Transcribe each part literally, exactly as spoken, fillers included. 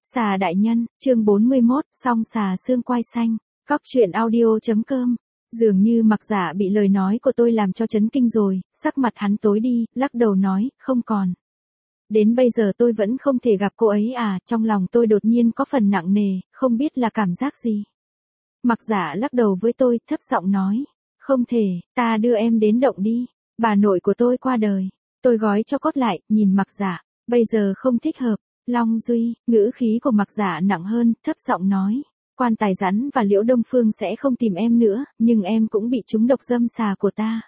Xà đại nhân, chương bốn mươi mốt, song xà xương quai xanh, cóc truyện audio.com. Dường như Mặc Dạ bị lời nói của tôi làm cho chấn kinh rồi, sắc mặt hắn tối đi, lắc đầu nói, không còn. Đến bây giờ tôi vẫn không thể gặp cô ấy à, trong lòng tôi đột nhiên có phần nặng nề, không biết là cảm giác gì. Mặc Dạ lắc đầu với tôi, thấp giọng nói, không thể, ta đưa em đến động đi, bà nội của tôi qua đời. Tôi gói cho cốt lại, nhìn Mặc Dạ, bây giờ không thích hợp. Long Duy, ngữ khí của Mặc Dạ nặng hơn, thấp giọng nói, Quan Tài Rắn và Liễu Đông Phương sẽ không tìm em nữa, nhưng em cũng bị trúng độc dâm xà của ta.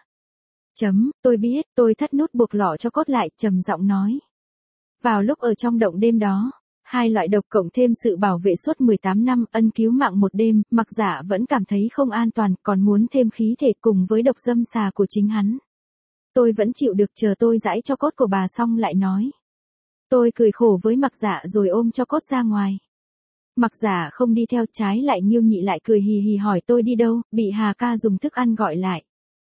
Chấm, tôi biết, tôi thắt nút buộc lọ cho cốt lại, trầm giọng nói. Vào lúc ở trong động đêm đó, hai loại độc cộng thêm sự bảo vệ suốt mười tám năm, ân cứu mạng một đêm, Mặc Dạ vẫn cảm thấy không an toàn, còn muốn thêm khí thể cùng với độc dâm xà của chính hắn. Tôi vẫn chịu được, chờ tôi giãi cho cốt của bà xong lại nói. Tôi cười khổ với Mặc Dạ rồi ôm cho cốt ra ngoài. Mặc Dạ không đi theo, trái lại Nghiêu Nhị lại cười hì hì hỏi tôi đi đâu, bị Hà ca dùng thức ăn gọi lại.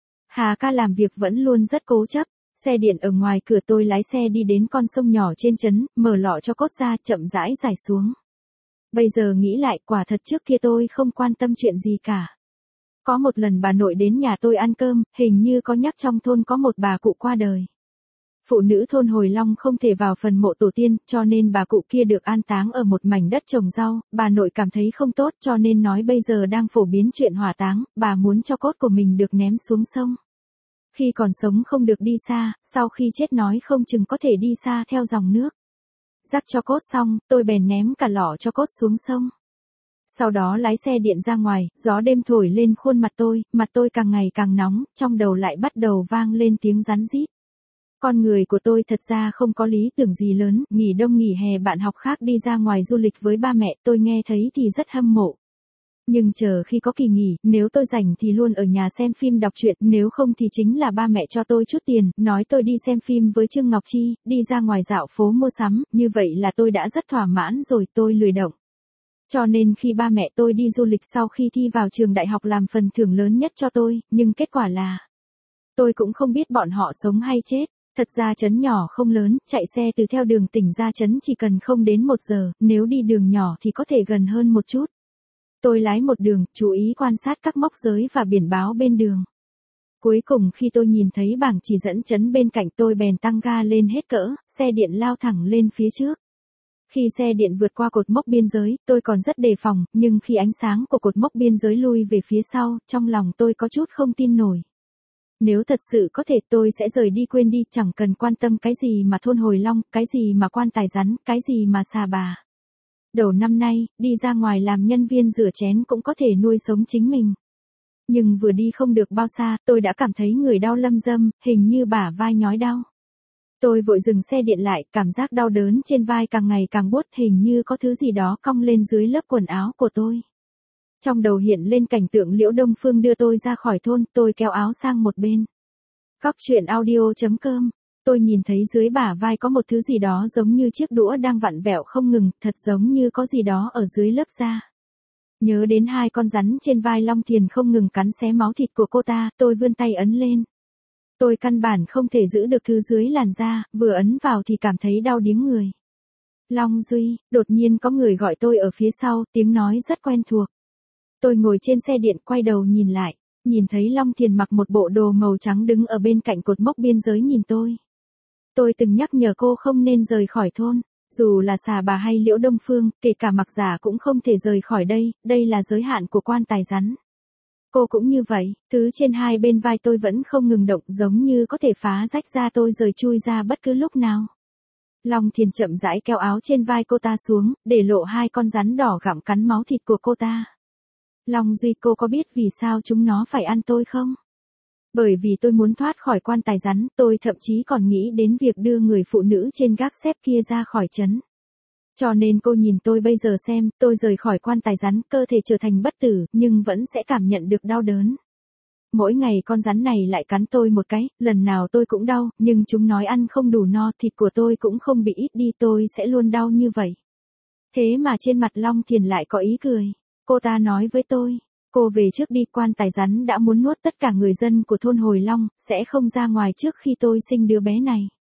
Hà ca làm việc vẫn luôn rất cố chấp, xe điện ở ngoài cửa, tôi lái xe đi đến con sông nhỏ trên trấn, mở lọ cho cốt ra, chậm rãi giải xuống. Bây giờ nghĩ lại, quả thật trước kia tôi không quan tâm chuyện gì cả. Có một lần bà nội đến nhà tôi ăn cơm, hình như có nhắc trong thôn có một bà cụ qua đời. Phụ nữ thôn Hồi Long không thể vào phần mộ tổ tiên, cho nên bà cụ kia được an táng ở một mảnh đất trồng rau, bà nội cảm thấy không tốt cho nên nói bây giờ đang phổ biến chuyện hỏa táng, bà muốn cho cốt của mình được ném xuống sông. Khi còn sống không được đi xa, sau khi chết nói không chừng có thể đi xa theo dòng nước. Rắc cho cốt xong, tôi bèn ném cả lọ cho cốt xuống sông. Sau đó lái xe điện ra ngoài, gió đêm thổi lên khuôn mặt tôi, mặt tôi càng ngày càng nóng, trong đầu lại bắt đầu vang lên tiếng rắn rít. Con người của tôi thật ra không có lý tưởng gì lớn, nghỉ đông nghỉ hè bạn học khác đi ra ngoài du lịch với ba mẹ, tôi nghe thấy thì rất hâm mộ. Nhưng chờ khi có kỳ nghỉ, nếu tôi rảnh thì luôn ở nhà xem phim đọc truyện, nếu không thì chính là ba mẹ cho tôi chút tiền, nói tôi đi xem phim với Trương Ngọc Chi, đi ra ngoài dạo phố mua sắm, như vậy là tôi đã rất thỏa mãn rồi, tôi lười động. Cho nên khi ba mẹ tôi đi du lịch sau khi thi vào trường đại học làm phần thưởng lớn nhất cho tôi, nhưng kết quả là tôi cũng không biết bọn họ sống hay chết. Thật ra trấn nhỏ không lớn, chạy xe từ theo đường tỉnh ra trấn chỉ cần không đến một giờ, nếu đi đường nhỏ thì có thể gần hơn một chút. Tôi lái một đường, chú ý quan sát các mốc giới và biển báo bên đường. Cuối cùng khi tôi nhìn thấy bảng chỉ dẫn trấn bên cạnh, tôi bèn tăng ga lên hết cỡ, xe điện lao thẳng lên phía trước. Khi xe điện vượt qua cột mốc biên giới, tôi còn rất đề phòng, nhưng khi ánh sáng của cột mốc biên giới lui về phía sau, trong lòng tôi có chút không tin nổi. Nếu thật sự có thể tôi sẽ rời đi quên đi, chẳng cần quan tâm cái gì mà thôn Hồi Long, cái gì mà Quan Tài Rắn, cái gì mà xà bà. Đầu năm nay, đi ra ngoài làm nhân viên rửa chén cũng có thể nuôi sống chính mình. Nhưng vừa đi không được bao xa, tôi đã cảm thấy người đau lâm dâm, hình như bả vai nhói đau. Tôi vội dừng xe điện lại, cảm giác đau đớn trên vai càng ngày càng buốt, hình như có thứ gì đó cong lên dưới lớp quần áo của tôi. Trong đầu hiện lên cảnh tượng Liễu Đông Phương đưa tôi ra khỏi thôn, tôi kéo áo sang một bên. Cóc truyện audio.com. Tôi nhìn thấy dưới bả vai có một thứ gì đó giống như chiếc đũa đang vặn vẹo không ngừng, thật giống như có gì đó ở dưới lớp da. Nhớ đến hai con rắn trên vai Long Thiền không ngừng cắn xé máu thịt của cô ta, tôi vươn tay ấn lên. Tôi căn bản không thể giữ được thứ dưới làn da, vừa ấn vào thì cảm thấy đau điếng người. Long Duy, đột nhiên có người gọi tôi ở phía sau, tiếng nói rất quen thuộc. Tôi ngồi trên xe điện quay đầu nhìn lại, nhìn thấy Long Thiền mặc một bộ đồ màu trắng đứng ở bên cạnh cột mốc biên giới nhìn tôi. Tôi từng nhắc nhở cô không nên rời khỏi thôn, dù là xà bà hay Liễu Đông Phương, kể cả Mặc Dạ cũng không thể rời khỏi đây, đây là giới hạn của Quan Tài Rắn. Cô cũng như vậy, thứ trên hai bên vai tôi vẫn không ngừng động, giống như có thể phá rách ra tôi rời chui ra bất cứ lúc nào. Long Thiền chậm rãi kéo áo trên vai cô ta xuống, để lộ hai con rắn đỏ gặm cắn máu thịt của cô ta. Long Duy, cô có biết vì sao chúng nó phải ăn tôi không? Bởi vì tôi muốn thoát khỏi Quan Tài Rắn, tôi thậm chí còn nghĩ đến việc đưa người phụ nữ trên gác xếp kia ra khỏi trấn. Cho nên cô nhìn tôi bây giờ xem, tôi rời khỏi Quan Tài Rắn, cơ thể trở thành bất tử, nhưng vẫn sẽ cảm nhận được đau đớn. Mỗi ngày con rắn này lại cắn tôi một cái, lần nào tôi cũng đau, nhưng chúng nói ăn không đủ no, thịt của tôi cũng không bị ít đi, tôi sẽ luôn đau như vậy. Thế mà trên mặt Long Thiền lại có ý cười. Cô ta nói với tôi, cô về trước đi, Quan Tài Rắn đã muốn nuốt tất cả người dân của thôn Hồi Long, sẽ không ra ngoài trước khi tôi sinh đứa bé này.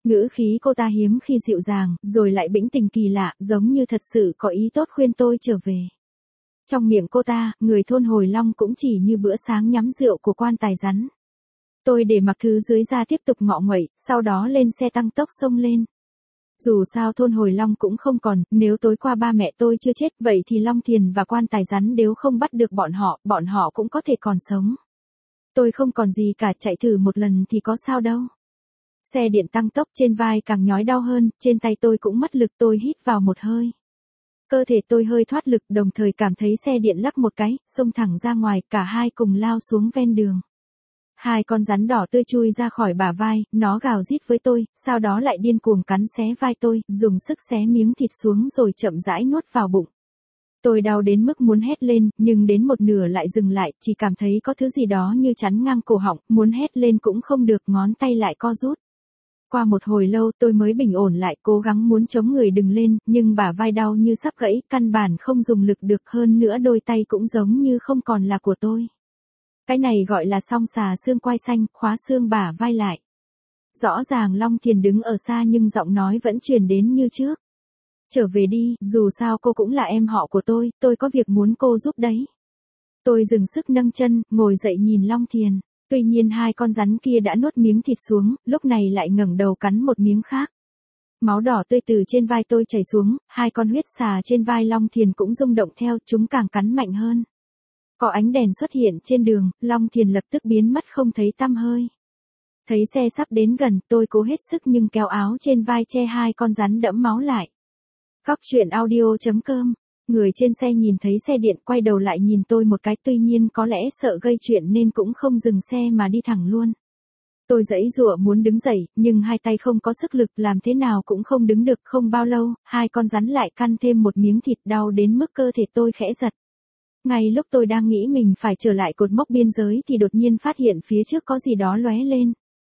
Ngữ khí cô ta hiếm khi dịu dàng, rồi lại bĩnh tình kỳ lạ, giống như thật sự có ý tốt khuyên tôi trở về. Trong miệng cô ta, người thôn Hồi Long cũng chỉ như bữa sáng nhắm rượu của quan tài rắn. Tôi để mặc thứ dưới ra tiếp tục ngọ nguậy, sau đó lên xe tăng tốc xông lên. Dù sao thôn Hồi Long cũng không còn, nếu tối qua ba mẹ tôi chưa chết, vậy thì Long Thiền và quan tài rắn nếu không bắt được bọn họ, bọn họ cũng có thể còn sống. Tôi không còn gì cả, chạy thử một lần thì có sao đâu. Xe điện tăng tốc, trên vai càng nhói đau hơn, trên tay tôi cũng mất lực, tôi hít vào một hơi. Cơ thể tôi hơi thoát lực, đồng thời cảm thấy xe điện lắc một cái, xông thẳng ra ngoài, cả hai cùng lao xuống ven đường. Hai con rắn đỏ tươi chui ra khỏi bả vai, nó gào rít với tôi, sau đó lại điên cuồng cắn xé vai tôi, dùng sức xé miếng thịt xuống rồi chậm rãi nuốt vào bụng. Tôi đau đến mức muốn hét lên, nhưng đến một nửa lại dừng lại, chỉ cảm thấy có thứ gì đó như chắn ngang cổ họng, muốn hét lên cũng không được, ngón tay lại co rút. Qua một hồi lâu tôi mới bình ổn lại, cố gắng muốn chống người đứng lên, nhưng bả vai đau như sắp gãy, căn bản không dùng lực được, hơn nữa đôi tay cũng giống như không còn là của tôi. Cái này gọi là song xà xương quai xanh, khóa xương bả vai lại. Rõ ràng Long Thiền đứng ở xa nhưng giọng nói vẫn truyền đến như trước. Trở về đi, dù sao cô cũng là em họ của tôi, tôi có việc muốn cô giúp đấy. Tôi dừng sức nâng chân, ngồi dậy nhìn Long Thiền. Tuy nhiên hai con rắn kia đã nuốt miếng thịt xuống, lúc này lại ngẩng đầu cắn một miếng khác. Máu đỏ tươi từ trên vai tôi chảy xuống, hai con huyết xà trên vai Long Thiền cũng rung động theo, chúng càng cắn mạnh hơn. Có ánh đèn xuất hiện trên đường, Long Thiền lập tức biến mất không thấy tăm hơi. Thấy xe sắp đến gần, tôi cố hết sức nhưng kéo áo trên vai che hai con rắn đẫm máu lại. Góc truyện audio chấm com. Người trên xe nhìn thấy xe điện quay đầu lại nhìn tôi một cái, tuy nhiên có lẽ sợ gây chuyện nên cũng không dừng xe mà đi thẳng luôn. Tôi giãy giụa muốn đứng dậy, nhưng hai tay không có sức lực, làm thế nào cũng không đứng được. Không bao lâu, hai con rắn lại căn thêm một miếng thịt, đau đến mức cơ thể tôi khẽ giật. Ngay lúc tôi đang nghĩ mình phải trở lại cột mốc biên giới thì đột nhiên phát hiện phía trước có gì đó lóe lên.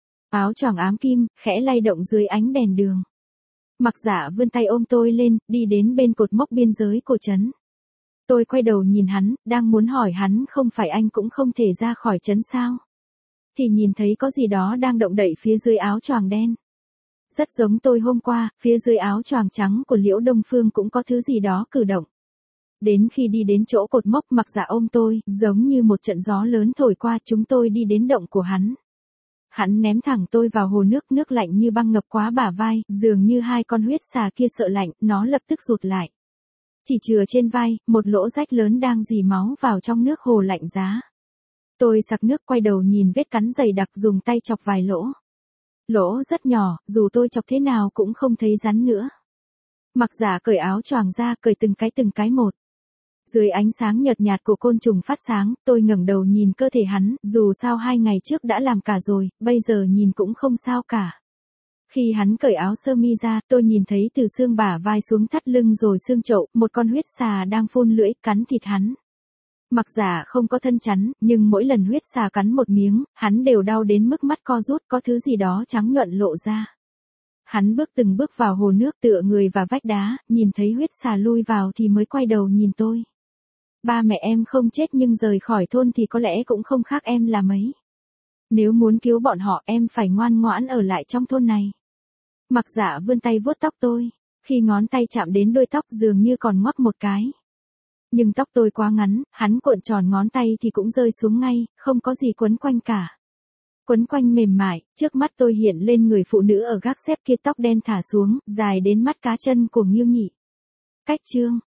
Áo choàng ám kim, khẽ lay động dưới ánh đèn đường. Mặc Dạ vươn tay ôm tôi lên, đi đến bên cột mốc biên giới của trấn. Tôi quay đầu nhìn hắn, đang muốn hỏi hắn không phải anh cũng không thể ra khỏi trấn sao? Thì nhìn thấy có gì đó đang động đậy phía dưới áo choàng đen. Rất giống tôi hôm qua, phía dưới áo choàng trắng của Liễu Đông Phương cũng có thứ gì đó cử động. Đến khi đi đến chỗ cột mốc, Mặc Dạ ôm tôi, giống như một trận gió lớn thổi qua, chúng tôi đi đến động của hắn. Hắn ném thẳng tôi vào hồ nước, nước lạnh như băng ngập quá bả vai, dường như hai con huyết xà kia sợ lạnh, nó lập tức rụt lại. Chỉ chừa trên vai, một lỗ rách lớn đang rỉ máu vào trong nước hồ lạnh giá. Tôi sặc nước, quay đầu nhìn vết cắn dày đặc, dùng tay chọc vài lỗ. Lỗ rất nhỏ, dù tôi chọc thế nào cũng không thấy rắn nữa. Mặc Dạ cởi áo choàng ra, cởi từng cái từng cái một. Dưới ánh sáng nhợt nhạt của côn trùng phát sáng, tôi ngẩng đầu nhìn cơ thể hắn, dù sao hai ngày trước đã làm cả rồi, bây giờ nhìn cũng không sao cả. Khi hắn cởi áo sơ mi ra, tôi nhìn thấy từ xương bả vai xuống thắt lưng rồi xương chậu, một con huyết xà đang phun lưỡi, cắn thịt hắn. Mặc Dạ không có thân chắn, nhưng mỗi lần huyết xà cắn một miếng, hắn đều đau đến mức mắt co rút, có thứ gì đó trắng nhuận lộ ra. Hắn bước từng bước vào hồ nước, tựa người vào vách đá, nhìn thấy huyết xà lui vào thì mới quay đầu nhìn tôi. Ba mẹ em không chết nhưng rời khỏi thôn thì có lẽ cũng không khác em là mấy. Nếu muốn cứu bọn họ em phải ngoan ngoãn ở lại trong thôn này. Mặc Dạ vươn tay vuốt tóc tôi. Khi ngón tay chạm đến đuôi tóc dường như còn ngoắc một cái. Nhưng tóc tôi quá ngắn, hắn cuộn tròn ngón tay thì cũng rơi xuống ngay, không có gì quấn quanh cả. Quấn quanh mềm mại, trước mắt tôi hiện lên người phụ nữ ở gác xếp kia, tóc đen thả xuống, dài đến mắt cá chân của Nghiêu Nhị. Cách chương